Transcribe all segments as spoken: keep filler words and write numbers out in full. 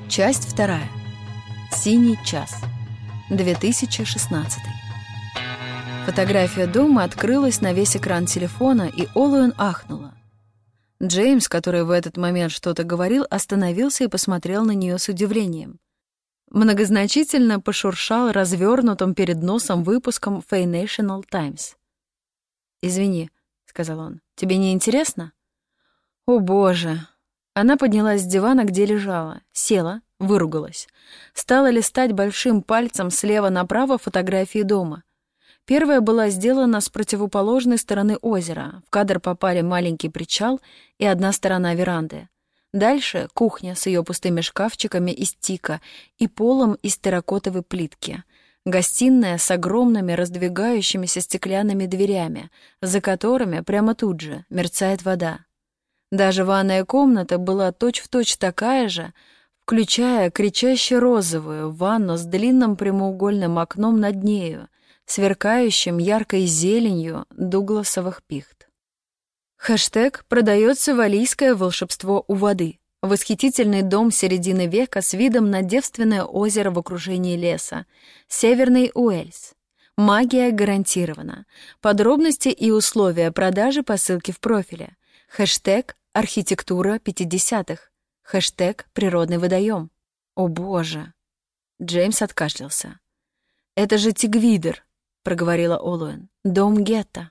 Часть вторая. Синий час. две тысячи шестнадцатый. Фотография дома открылась на весь экран телефона, и Олуэн ахнула. Джеймс, который в этот момент что-то говорил, остановился и посмотрел на нее с удивлением. Многозначительно пошуршал развернутым перед носом выпуском Financial Times. «Извини», — сказал он, — «тебе не интересно?» «О, боже!» Она поднялась с дивана, где лежала, села, выругалась. Стала листать большим пальцем слева направо фотографии дома. Первая была сделана с противоположной стороны озера. В кадр попали маленький причал и одна сторона веранды. Дальше кухня с ее пустыми шкафчиками из тика и полом из терракотовой плитки. Гостиная с огромными раздвигающимися стеклянными дверями, за которыми прямо тут же мерцает вода. Даже ванная комната была точь-в-точь такая же, включая кричаще розовую ванну с длинным прямоугольным окном над нею, сверкающим яркой зеленью дугласовых пихт. Хэштег «Продается валлийское волшебство у воды». Восхитительный дом середины века с видом на девственное озеро в окружении леса. Северный Уэльс. Магия гарантирована. Подробности и условия продажи по ссылке в профиле. Хэштег «Архитектура пятидесятых». Хэштег «Природный водоем». О боже! Джеймс откашлялся. «Это же Тигвидер», — проговорила Олуэн. «Дом гетто».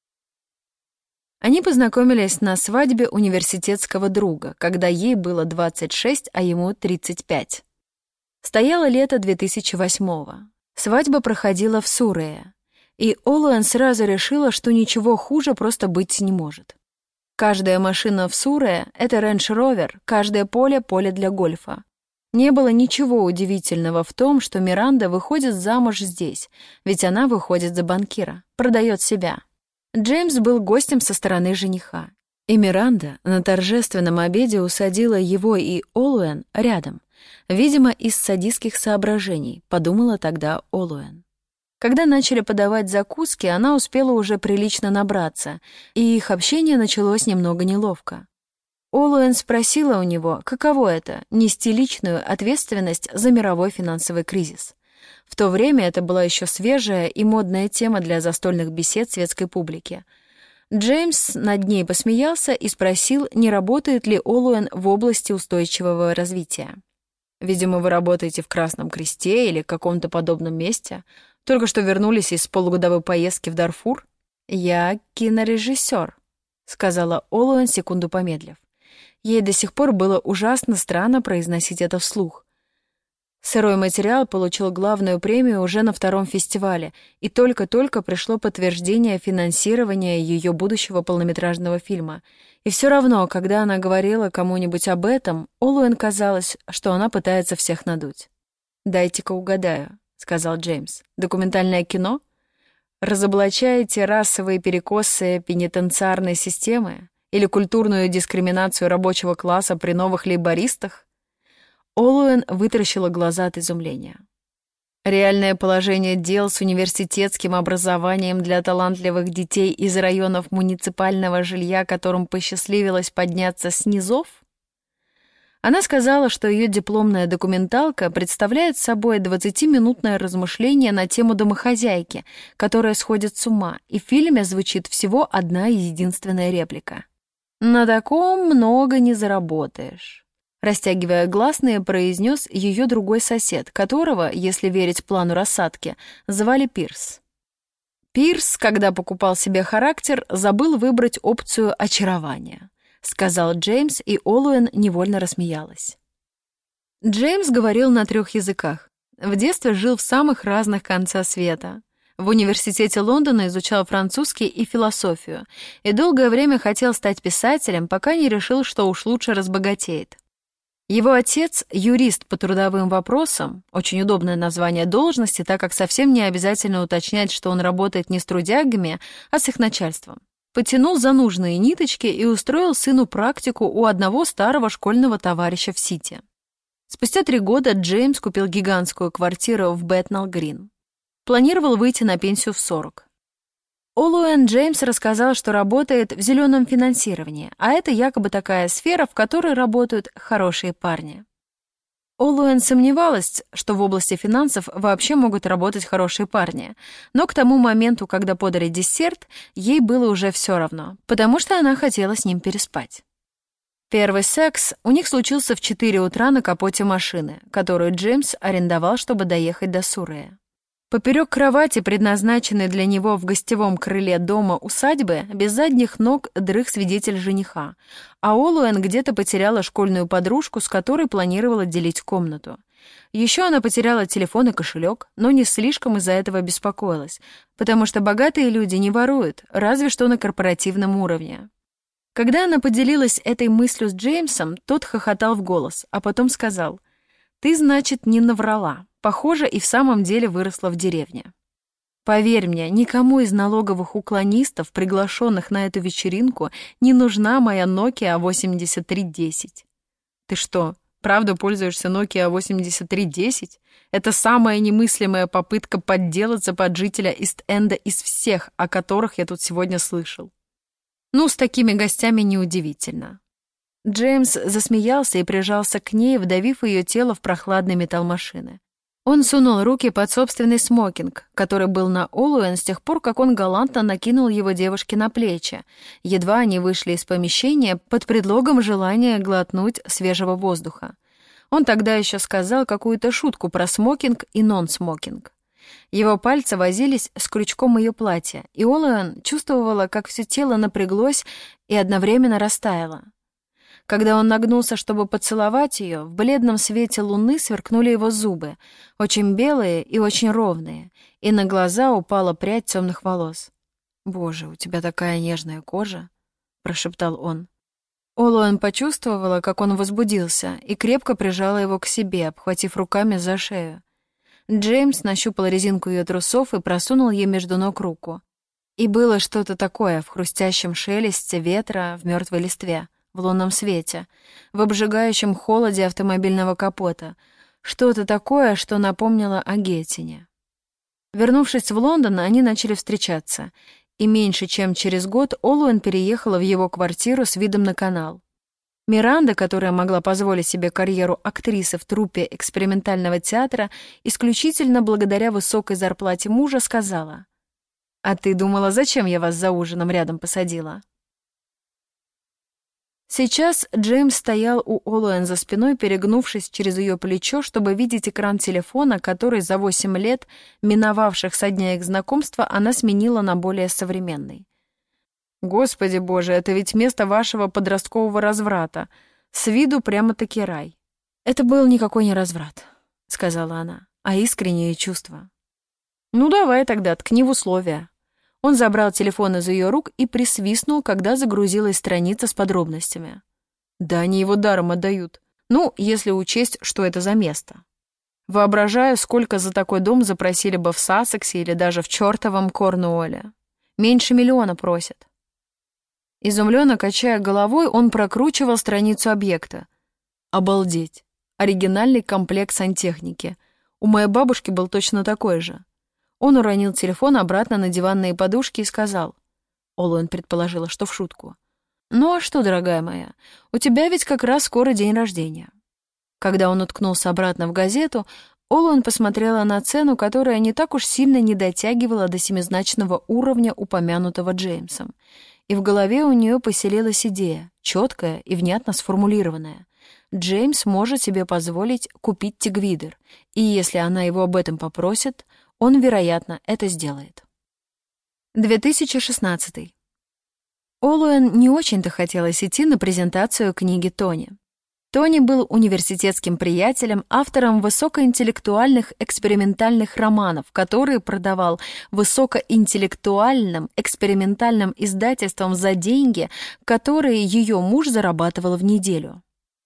Они познакомились на свадьбе университетского друга, когда ей было двадцать шесть, а ему тридцать пять. Стояло лето две тысячи восьмого. Свадьба проходила в Суррее, и Олуэн сразу решила, что ничего хуже просто быть не может. Каждая машина в Суррее — это рейндж-ровер, каждое поле — поле для гольфа. Не было ничего удивительного в том, что Миранда выходит замуж здесь, ведь она выходит за банкира, продает себя. Джеймс был гостем со стороны жениха, и Миранда на торжественном обеде усадила его и Олуэн рядом, видимо, из садистских соображений, подумала тогда Олуэн. Когда начали подавать закуски, она успела уже прилично набраться, и их общение началось немного неловко. Олуэн спросила у него, каково это — нести личную ответственность за мировой финансовый кризис. В то время это была еще свежая и модная тема для застольных бесед светской публики. Джеймс над ней посмеялся и спросил, не работает ли Олуэн в области устойчивого развития. «Видимо, вы работаете в Красном Кресте или каком-то подобном месте. Только что вернулись из полугодовой поездки в Дарфур?» «Я кинорежиссер», — сказала Олуэн, секунду помедлив. Ей до сих пор было ужасно странно произносить это вслух. Сырой материал получил главную премию уже на втором фестивале, и только-только пришло подтверждение финансирования ее будущего полнометражного фильма. И все равно, когда она говорила кому-нибудь об этом, Олуэн казалось, что она пытается всех надуть. «Дайте-ка угадаю», — сказал Джеймс. «Документальное кино? Разоблачаете расовые перекосы пенитенциарной системы? Или культурную дискриминацию рабочего класса при новых лейбористах?» Олуэн вытаращила глаза от изумления. «Реальное положение дел с университетским образованием для талантливых детей из районов муниципального жилья, которым посчастливилось подняться с низов?» Она сказала, что ее дипломная документалка представляет собой двадцатиминутное размышление на тему домохозяйки, которая сходит с ума, и в фильме звучит всего одна и единственная реплика. «На таком много не заработаешь», — растягивая гласные, произнес ее другой сосед, которого, если верить плану рассадки, звали Пирс. Пирс, когда покупал себе характер, забыл выбрать опцию очарования, — сказал Джеймс, и Олуэн невольно рассмеялась. Джеймс говорил на трех языках. В детстве жил в самых разных концах света. В университете Лондона изучал французский и философию, и долгое время хотел стать писателем, пока не решил, что уж лучше разбогатеет. Его отец — юрист по трудовым вопросам, очень удобное название должности, так как совсем не обязательно уточнять, что он работает не с трудягами, а с их начальством. Потянул за нужные ниточки и устроил сыну практику у одного старого школьного товарища в Сити. Спустя три года Джеймс купил гигантскую квартиру в Бэтнелл-Грин. Планировал выйти на пенсию в сорок. Олуэн Джеймс рассказал, что работает в зеленом финансировании, а это якобы такая сфера, в которой работают хорошие парни. Олуэн сомневалась, что в области финансов вообще могут работать хорошие парни, но к тому моменту, когда подали десерт, ей было уже все равно, потому что она хотела с ним переспать. Первый секс у них случился в четыре утра на капоте машины, которую Джеймс арендовал, чтобы доехать до Суррея. Поперек кровати, предназначенной для него в гостевом крыле дома усадьбы, без задних ног дрых свидетель жениха, а Олуэн где-то потеряла школьную подружку, с которой планировала делить комнату. Еще она потеряла телефон и кошелек, но не слишком из-за этого беспокоилась, потому что богатые люди не воруют, разве что на корпоративном уровне. Когда она поделилась этой мыслью с Джеймсом, тот хохотал в голос, а потом сказал: «Ты, значит, не наврала. Похоже, и в самом деле выросла в деревне. Поверь мне, никому из налоговых уклонистов, приглашенных на эту вечеринку, не нужна моя Nokia восемьдесят три десять». «Ты что, правда пользуешься Nokia восемьдесят три десять? Это самая немыслимая попытка подделаться под жителя Ист-Энда из всех, о которых я тут сегодня слышал». Ну, с такими гостями неудивительно. Джеймс засмеялся и прижался к ней, вдавив ее тело в прохладный металл машины. Он сунул руки под собственный смокинг, который был на Олуэн с тех пор, как он галантно накинул его девушке на плечи. Едва они вышли из помещения под предлогом желания глотнуть свежего воздуха. Он тогда еще сказал какую-то шутку про смокинг и нон-смокинг. Его пальцы возились с крючком ее платья, и Олуэн чувствовала, как все тело напряглось и одновременно растаяло. Когда он нагнулся, чтобы поцеловать ее, в бледном свете луны сверкнули его зубы, очень белые и очень ровные, и на глаза упала прядь темных волос. «Боже, у тебя такая нежная кожа», — прошептал он. Олуэн почувствовала, как он возбудился, и крепко прижала его к себе, обхватив руками за шею. Джеймс нащупал резинку ее трусов и просунул ей между ног руку. И было что-то такое в хрустящем шелесте ветра в мертвой листве, в лунном свете, в обжигающем холоде автомобильного капота, что-то такое, что напомнило о Геттине. Вернувшись в Лондон, они начали встречаться, и меньше чем через год Олуэн переехала в его квартиру с видом на канал. Миранда, которая могла позволить себе карьеру актрисы в труппе экспериментального театра исключительно благодаря высокой зарплате мужа, сказала: «А ты думала, зачем я вас за ужином рядом посадила?» Сейчас Джеймс стоял у Олуэн за спиной, перегнувшись через ее плечо, чтобы видеть экран телефона, который за восемь лет, миновавших со дня их знакомства, она сменила на более современный. «Господи боже, это ведь место вашего подросткового разврата. С виду прямо-таки рай». «Это был никакой не разврат», — сказала она, — «а искреннее чувство». «Ну давай тогда, ткни в условия». Он забрал телефон из ее рук и присвистнул, когда загрузилась страница с подробностями. Да они его даром отдают. Ну, если учесть, что это за место. Воображаю, сколько за такой дом запросили бы в Сассексе или даже в чертовом Корнуолле. Меньше миллиона просят. Изумленно качая головой, он прокручивал страницу объекта. Обалдеть. Оригинальный комплект сантехники. У моей бабушки был точно такой же. Он уронил телефон обратно на диванные подушки и сказал. Олуэн предположила, что в шутку. «Ну а что, дорогая моя, у тебя ведь как раз скоро день рождения». Когда он уткнулся обратно в газету, Олуэн посмотрела на цену, которая не так уж сильно не дотягивала до семизначного уровня, упомянутого Джеймсом. И в голове у нее поселилась идея, четкая и внятно сформулированная. Джеймс может себе позволить купить тигвидер, и если она его об этом попросит, он, вероятно, это сделает. две тысячи шестнадцатый. Олуэн не очень-то хотелось идти на презентацию книги Тони. Тони был университетским приятелем, автором высокоинтеллектуальных экспериментальных романов, которые продавал высокоинтеллектуальным экспериментальным издательствам за деньги, которые ее муж зарабатывал в неделю.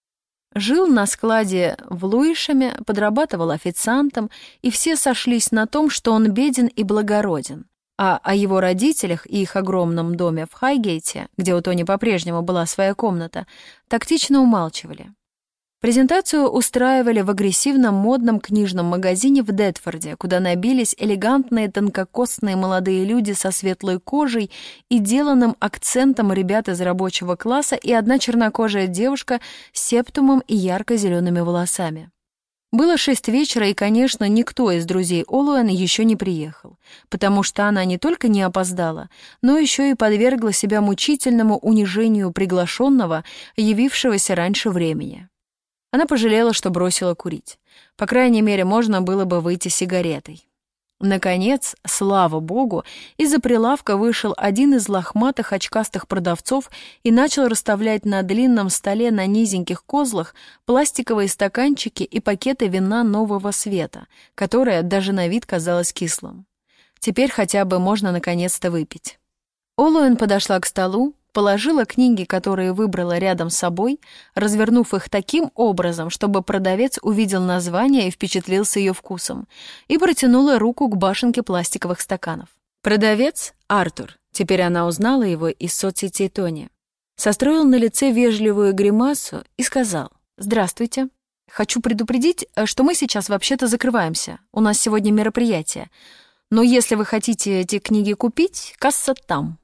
Жил на складе в Луишеме, подрабатывал официантом, и все сошлись на том, что он беден и благороден. А о его родителях и их огромном доме в Хайгейте, где у Тони по-прежнему была своя комната, тактично умалчивали. Презентацию устраивали в агрессивном модном книжном магазине в Детфорде, куда набились элегантные тонкокосные молодые люди со светлой кожей и деланным акцентом ребят из рабочего класса и одна чернокожая девушка с септумом и ярко-зелеными волосами. Было шесть вечера, и, конечно, никто из друзей Олуэн еще не приехал, потому что она не только не опоздала, но еще и подвергла себя мучительному унижению приглашенного, явившегося раньше времени. Она пожалела, что бросила курить. По крайней мере, можно было бы выйти сигаретой. Наконец, слава богу, из-за прилавка вышел один из лохматых очкастых продавцов и начал расставлять на длинном столе на низеньких козлах пластиковые стаканчики и пакеты вина нового света, которое даже на вид казалось кислым. Теперь хотя бы можно наконец-то выпить. Олуэн подошла к столу, положила книги, которые выбрала рядом с собой, развернув их таким образом, чтобы продавец увидел название и впечатлился ее вкусом, и протянула руку к башенке пластиковых стаканов. Продавец, Артур, теперь она узнала его из соцсетей Тони, состроил на лице вежливую гримасу и сказал: «Здравствуйте. Хочу предупредить, что мы сейчас вообще-то закрываемся. У нас сегодня мероприятие. Но если вы хотите эти книги купить, касса там».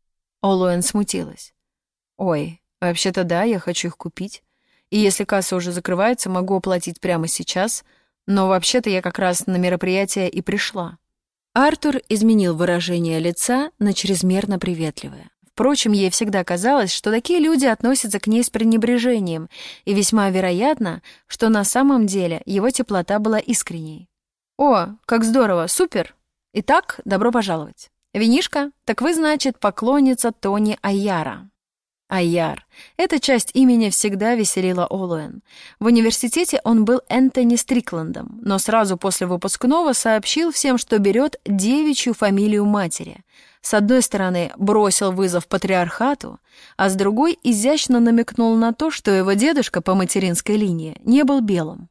Олуэн смутилась. «Ой, вообще-то да, я хочу их купить. И если касса уже закрывается, могу оплатить прямо сейчас, но вообще-то я как раз на мероприятие и пришла». Артур изменил выражение лица на чрезмерно приветливое. Впрочем, ей всегда казалось, что такие люди относятся к ней с пренебрежением, и весьма вероятно, что на самом деле его теплота была искренней. «О, как здорово, супер! Итак, добро пожаловать. Винишко, так вы, значит, поклонница Тони Айяра». Айяр. Эта часть имени всегда веселила Олуэн. В университете он был Энтони Стрикландом, но сразу после выпускного сообщил всем, что берет девичью фамилию матери. С одной стороны, бросил вызов патриархату, а с другой изящно намекнул на то, что его дедушка по материнской линии не был белым.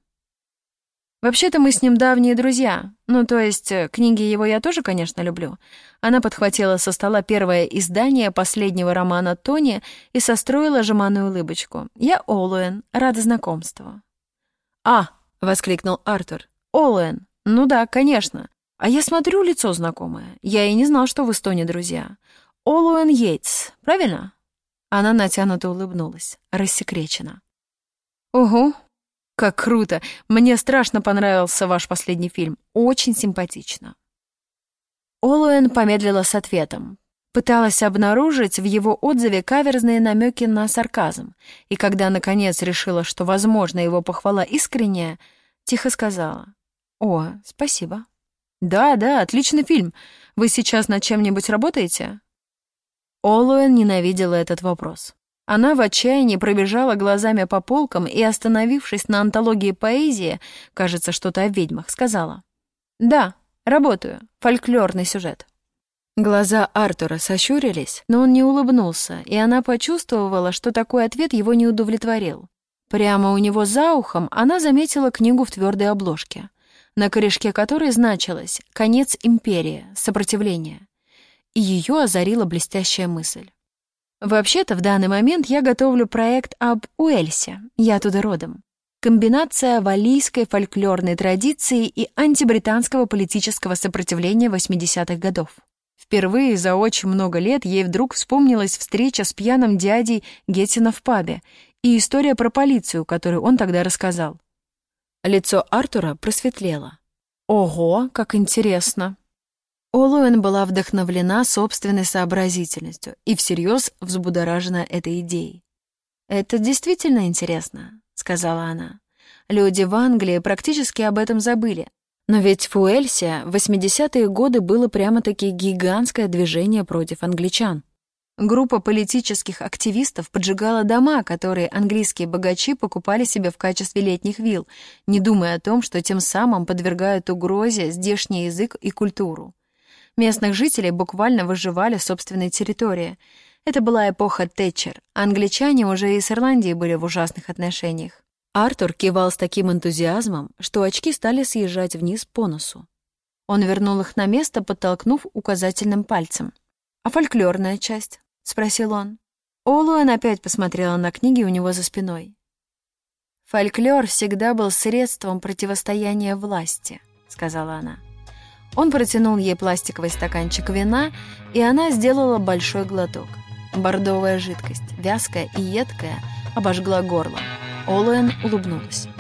«Вообще-то мы с ним давние друзья. Ну, то есть, книги его я тоже, конечно, люблю». Она подхватила со стола первое издание последнего романа Тони и состроила жеманную улыбочку. «Я Олуэн. Рада знакомству». «А!» — воскликнул Артур. «Олуэн. Ну да, конечно. А я смотрю, лицо знакомое. Я и не знал, что вы с Тони друзья. Олуэн Йейтс, правильно?» Она натянуто улыбнулась, рассекречена. «Угу. Как круто! Мне страшно понравился ваш последний фильм. Очень симпатично». Олуэн помедлила с ответом. Пыталась обнаружить в его отзыве каверзные намеки на сарказм, и когда, наконец, решила, что, возможно, его похвала искренняя, тихо сказала: «О, спасибо». «Да, да, отличный фильм. Вы сейчас над чем-нибудь работаете?» Олуэн ненавидела этот вопрос. Она в отчаянии пробежала глазами по полкам и, остановившись на антологии поэзии, кажется, что-то о ведьмах, сказала: «Да, работаю. Фольклорный сюжет». Глаза Артура сощурились, но он не улыбнулся, и она почувствовала, что такой ответ его не удовлетворил. Прямо у него за ухом она заметила книгу в твердой обложке, на корешке которой значилось «Конец империи. Сопротивление». И ее озарила блестящая мысль. «Вообще-то, в данный момент я готовлю проект об Уэльсе, я оттуда родом. Комбинация валлийской фольклорной традиции и антибританского политического сопротивления восьмидесятых годов». Впервые за очень много лет ей вдруг вспомнилась встреча с пьяным дядей Геттина в пабе и история про полицию, которую он тогда рассказал. Лицо Артура просветлело. «Ого, как интересно!» Олуэн была вдохновлена собственной сообразительностью и всерьез взбудоражена этой идеей. «Это действительно интересно», — сказала она. «Люди в Англии практически об этом забыли. Но ведь в Уэльсе в восьмидесятые годы было прямо-таки гигантское движение против англичан. Группа политических активистов поджигала дома, которые английские богачи покупали себе в качестве летних вилл, не думая о том, что тем самым подвергают угрозе здешний язык и культуру. Местных жителей буквально выживали в собственной территории. Это была эпоха Тэтчер. Англичане уже и с Ирландией были в ужасных отношениях. Артур кивал с таким энтузиазмом, что очки стали съезжать вниз по носу. Он вернул их на место, подтолкнув указательным пальцем. «А фольклорная часть?» — спросил он. Олуэн опять посмотрела на книги у него за спиной. «Фольклор всегда был средством противостояния власти», — сказала она. Он протянул ей пластиковый стаканчик вина, и она сделала большой глоток. Бордовая жидкость, вязкая и едкая, обожгла горло. Олуэн улыбнулась.